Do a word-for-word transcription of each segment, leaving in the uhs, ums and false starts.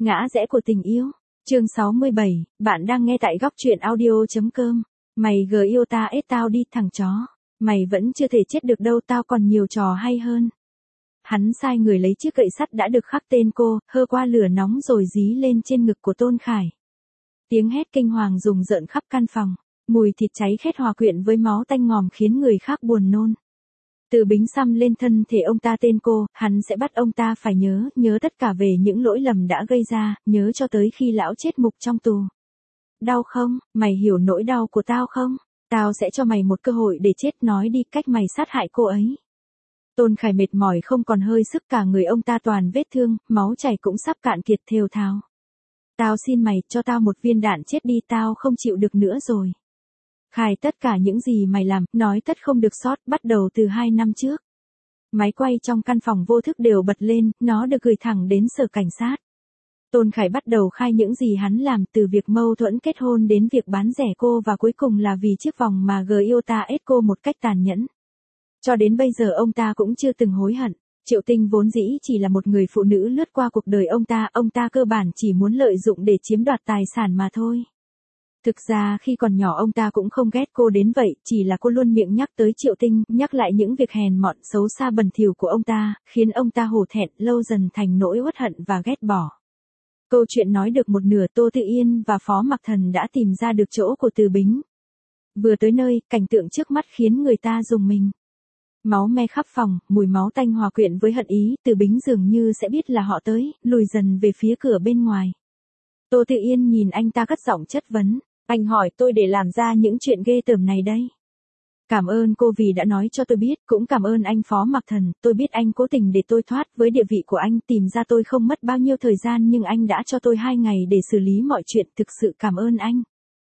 Ngã rẽ của tình yêu. Chương sáu mươi bảy, bạn đang nghe tại góc truyện audio.com. Mày gờ yêu ta ết tao đi thằng chó. Mày vẫn chưa thể chết được đâu, tao còn nhiều trò hay hơn. Hắn sai người lấy chiếc gậy sắt đã được khắc tên cô, hơ qua lửa nóng rồi dí lên trên ngực của Tôn Khải. Tiếng hét kinh hoàng rùng rợn khắp căn phòng. Mùi thịt cháy khét hòa quyện với máu tanh ngòm khiến người khác buồn nôn. Từ Bính xăm lên thân thể ông ta tên cô, hắn sẽ bắt ông ta phải nhớ, nhớ tất cả về những lỗi lầm đã gây ra, nhớ cho tới khi lão chết mục trong tù. Đau không? Mày hiểu nỗi đau của tao không? Tao sẽ cho mày một cơ hội để chết, nói đi cách mày sát hại cô ấy. Tôn Khải mệt mỏi không còn hơi sức, cả người ông ta toàn vết thương, máu chảy cũng sắp cạn kiệt thều thào. Tao xin mày, cho tao một viên đạn chết đi, tao không chịu được nữa rồi. Khai tất cả những gì mày làm, nói tất không được sót, bắt đầu từ hai năm trước. Máy quay trong căn phòng vô thức đều bật lên, nó được gửi thẳng đến sở cảnh sát. Tôn Khải bắt đầu khai những gì hắn làm, từ việc mâu thuẫn kết hôn đến việc bán rẻ cô, và cuối cùng là vì chiếc vòng mà gờ yêu ta ết cô một cách tàn nhẫn. Cho đến bây giờ ông ta cũng chưa từng hối hận. Triệu Tinh vốn dĩ chỉ là một người phụ nữ lướt qua cuộc đời ông ta, ông ta cơ bản chỉ muốn lợi dụng để chiếm đoạt tài sản mà thôi. Thực ra khi còn nhỏ ông ta cũng không ghét cô đến vậy, chỉ là cô luôn miệng nhắc tới Triệu Tinh, nhắc lại những việc hèn mọn xấu xa bẩn thỉu của ông ta, khiến ông ta hổ thẹn, lâu dần thành nỗi uất hận và ghét bỏ. Câu chuyện nói được một nửa, Tô Tự Yên và Phó Mặc Thần đã tìm ra được chỗ của Từ Bính. Vừa tới nơi, cảnh tượng trước mắt khiến người ta rùng mình. Máu me khắp phòng, mùi máu tanh hòa quyện với hận ý, Từ Bính dường như sẽ biết là họ tới, lùi dần về phía cửa bên ngoài. Tô Tự Yên nhìn anh ta cất giọng chất vấn. Anh hỏi tôi để làm ra những chuyện ghê tởm này đây. Cảm ơn cô vì đã nói cho tôi biết, cũng cảm ơn anh Phó Mặc Thần, tôi biết anh cố tình để tôi thoát, với địa vị của anh tìm ra tôi không mất bao nhiêu thời gian, nhưng anh đã cho tôi hai ngày để xử lý mọi chuyện, thực sự cảm ơn anh.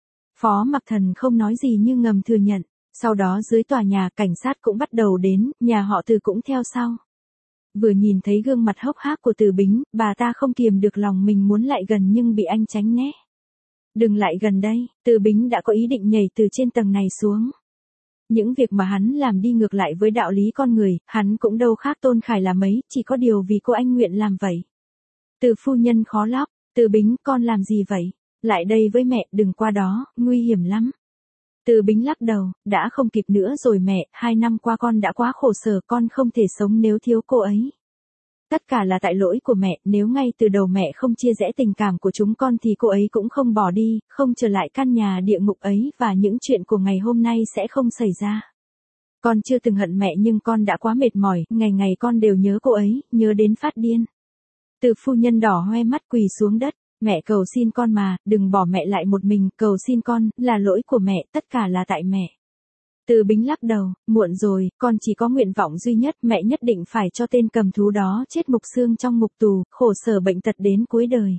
Phó Mặc Thần không nói gì nhưng ngầm thừa nhận. Sau đó dưới tòa nhà, cảnh sát cũng bắt đầu đến, nhà họ Từ cũng theo sau. Vừa nhìn thấy gương mặt hốc hác của Từ Bính, bà ta không kiềm được lòng mình muốn lại gần nhưng bị anh tránh né. Đừng lại gần đây, Từ Bính đã có ý định nhảy từ trên tầng này xuống. Những việc mà hắn làm đi ngược lại với đạo lý con người, hắn cũng đâu khác Tôn Khải là mấy, chỉ có điều vì cô anh nguyện làm vậy. Từ phu nhân khó lóc, Từ Bính con làm gì vậy? Lại đây với mẹ, đừng qua đó, nguy hiểm lắm. Từ Bính lắc đầu, đã không kịp nữa rồi mẹ, hai năm qua con đã quá khổ sở, con không thể sống nếu thiếu cô ấy. Tất cả là tại lỗi của mẹ, nếu ngay từ đầu mẹ không chia rẽ tình cảm của chúng con thì cô ấy cũng không bỏ đi, không trở lại căn nhà địa ngục ấy, và những chuyện của ngày hôm nay sẽ không xảy ra. Con chưa từng hận mẹ nhưng con đã quá mệt mỏi, ngày ngày con đều nhớ cô ấy, nhớ đến phát điên. Từ phu nhân đỏ hoe mắt quỳ xuống đất, mẹ cầu xin con mà, đừng bỏ mẹ lại một mình, cầu xin con, là lỗi của mẹ, tất cả là tại mẹ. Từ Bính lắc đầu, muộn rồi, con chỉ có nguyện vọng duy nhất, mẹ nhất định phải cho tên cầm thú đó chết mục xương trong ngục tù, khổ sở bệnh tật đến cuối đời.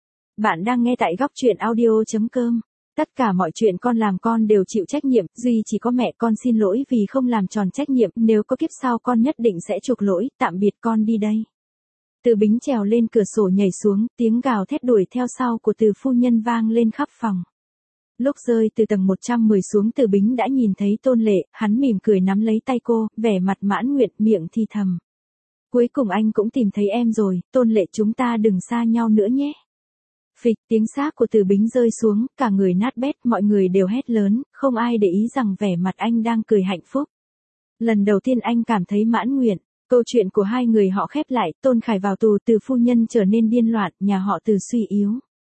Bạn đang nghe tại góc truyện audio.com. Tất cả mọi chuyện con làm con đều chịu trách nhiệm, duy chỉ có mẹ con xin lỗi vì không làm tròn trách nhiệm, nếu có kiếp sau con nhất định sẽ chuộc lỗi, tạm biệt con đi đây. Từ Bính trèo lên cửa sổ nhảy xuống, tiếng gào thét đuổi theo sau của Từ phu nhân vang lên khắp phòng. Lúc rơi từ tầng một trăm mười xuống, Từ Bính đã nhìn thấy Tôn Lệ, hắn mỉm cười nắm lấy tay cô, vẻ mặt mãn nguyện, miệng thì thầm. Cuối cùng anh cũng tìm thấy em rồi, Tôn Lệ, chúng ta đừng xa nhau nữa nhé. Phịch, tiếng xác của Từ Bính rơi xuống, cả người nát bét, mọi người đều hét lớn, không ai để ý rằng vẻ mặt anh đang cười hạnh phúc. Lần đầu tiên anh cảm thấy mãn nguyện. Câu chuyện của hai người họ khép lại, Tôn Khải vào tù, Từ phu nhân trở nên điên loạn, nhà họ Từ suy yếu.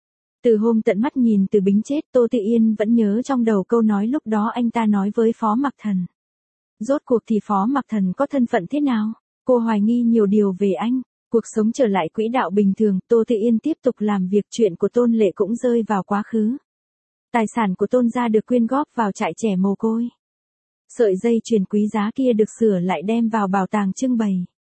Từ hôm tận mắt nhìn Từ Bính chết, Tô Tự Yên vẫn nhớ trong đầu câu nói lúc đó anh ta nói với Phó Mặc Thần. Rốt cuộc thì Phó Mặc Thần có thân phận thế nào? Cô hoài nghi nhiều điều về anh. Cuộc sống trở lại quỹ đạo bình thường, Tô Tự Yên tiếp tục làm việc, chuyện của Tôn Lệ cũng rơi vào quá khứ. Tài sản của Tôn gia được quyên góp vào trại trẻ mồ côi. Sợi dây chuyền quý giá kia được sửa lại đem vào bảo tàng trưng bày.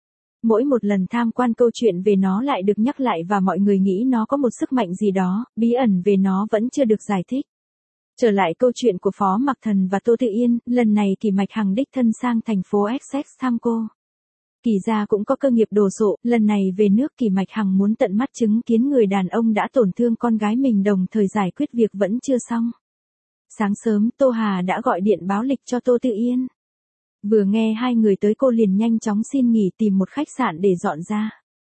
Mỗi một lần tham quan câu chuyện về nó lại được nhắc lại và mọi người nghĩ nó có một sức mạnh gì đó, bí ẩn về nó vẫn chưa được giải thích. Trở lại câu chuyện của Phó Mặc Thần và Tô Tự Yên, lần này Kỳ Mạch Hằng đích thân sang thành phố Essex thăm cô. Kỳ gia cũng có cơ nghiệp đồ sộ, lần này về nước Kỳ Mạch Hằng muốn tận mắt chứng kiến người đàn ông đã tổn thương con gái mình, đồng thời giải quyết việc vẫn chưa xong. Sáng sớm, Tô Hà đã gọi điện báo lịch cho Tô Tự Yên. Vừa nghe hai người tới cô liền nhanh chóng xin nghỉ tìm một khách sạn để dọn ra.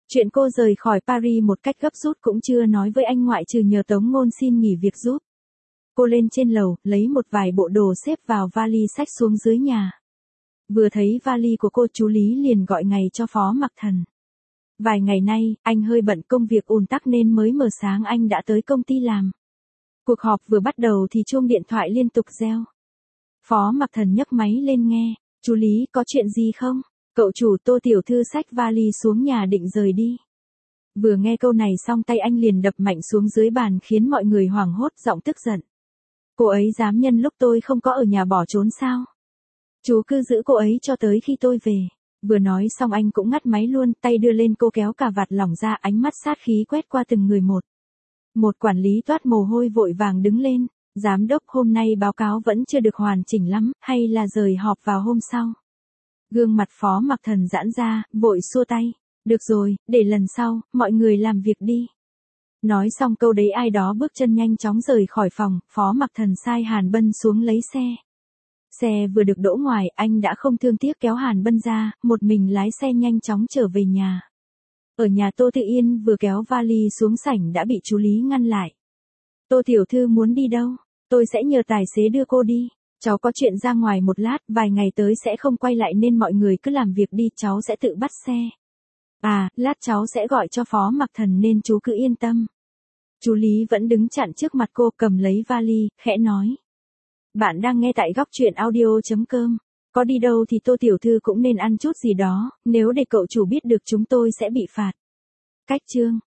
Chuyện cô rời khỏi Paris một cách gấp rút cũng chưa nói với anh ngoại trừ nhờ Tống Ngôn xin nghỉ việc giúp. Cô lên trên lầu, lấy một vài bộ đồ xếp vào vali xách xuống dưới nhà. Vừa thấy vali của cô, chú Lý liền gọi ngày cho Phó Mặc Thần. Vài ngày nay, anh hơi bận công việc ùn tắc nên mới mờ sáng anh đã tới công ty làm. Cuộc họp vừa bắt đầu thì chuông điện thoại liên tục reo. Phó Mặc Thần nhấc máy lên nghe, chú Lý có chuyện gì không? Cậu chủ Tô tiểu thư xách vali xuống nhà định rời đi. Vừa nghe câu này xong tay anh liền đập mạnh xuống dưới bàn khiến mọi người hoảng hốt, giọng tức giận. Cô ấy dám nhân lúc tôi không có ở nhà bỏ trốn sao? Chú cứ giữ cô ấy cho tới khi tôi về. Vừa nói xong anh cũng ngắt máy luôn, tay đưa lên cô kéo cà vạt lỏng ra, ánh mắt sát khí quét qua từng người một. Một quản lý toát mồ hôi vội vàng đứng lên. Giám đốc, hôm nay báo cáo vẫn chưa được hoàn chỉnh lắm, hay là rời họp vào hôm sau? Gương mặt Phó Mặc Thần giãn ra, vội xua tay. Được rồi, để lần sau, mọi người làm việc đi. Nói xong câu đấy ai đó bước chân nhanh chóng rời khỏi phòng, Phó Mặc Thần sai Hàn Bân xuống lấy xe. Xe vừa được đỗ ngoài, anh đã không thương tiếc kéo Hàn Bân ra, một mình lái xe nhanh chóng trở về nhà. Ở nhà Tô Thị Yên vừa kéo vali xuống sảnh đã bị chú Lý ngăn lại. Tô tiểu thư muốn đi đâu? Tôi sẽ nhờ tài xế đưa cô đi. Cháu có chuyện ra ngoài một lát, vài ngày tới sẽ không quay lại nên mọi người cứ làm việc đi, cháu sẽ tự bắt xe. À, lát cháu sẽ gọi cho Phó Mặc Thần nên chú cứ yên tâm. Chú Lý vẫn đứng chặn trước mặt cô, cầm lấy vali, khẽ nói. Bạn đang nghe tại góc truyện audio chấm com. Có đi đâu thì Tô tiểu thư cũng nên ăn chút gì đó, nếu để cậu chủ biết được chúng tôi sẽ bị phạt. Cách chương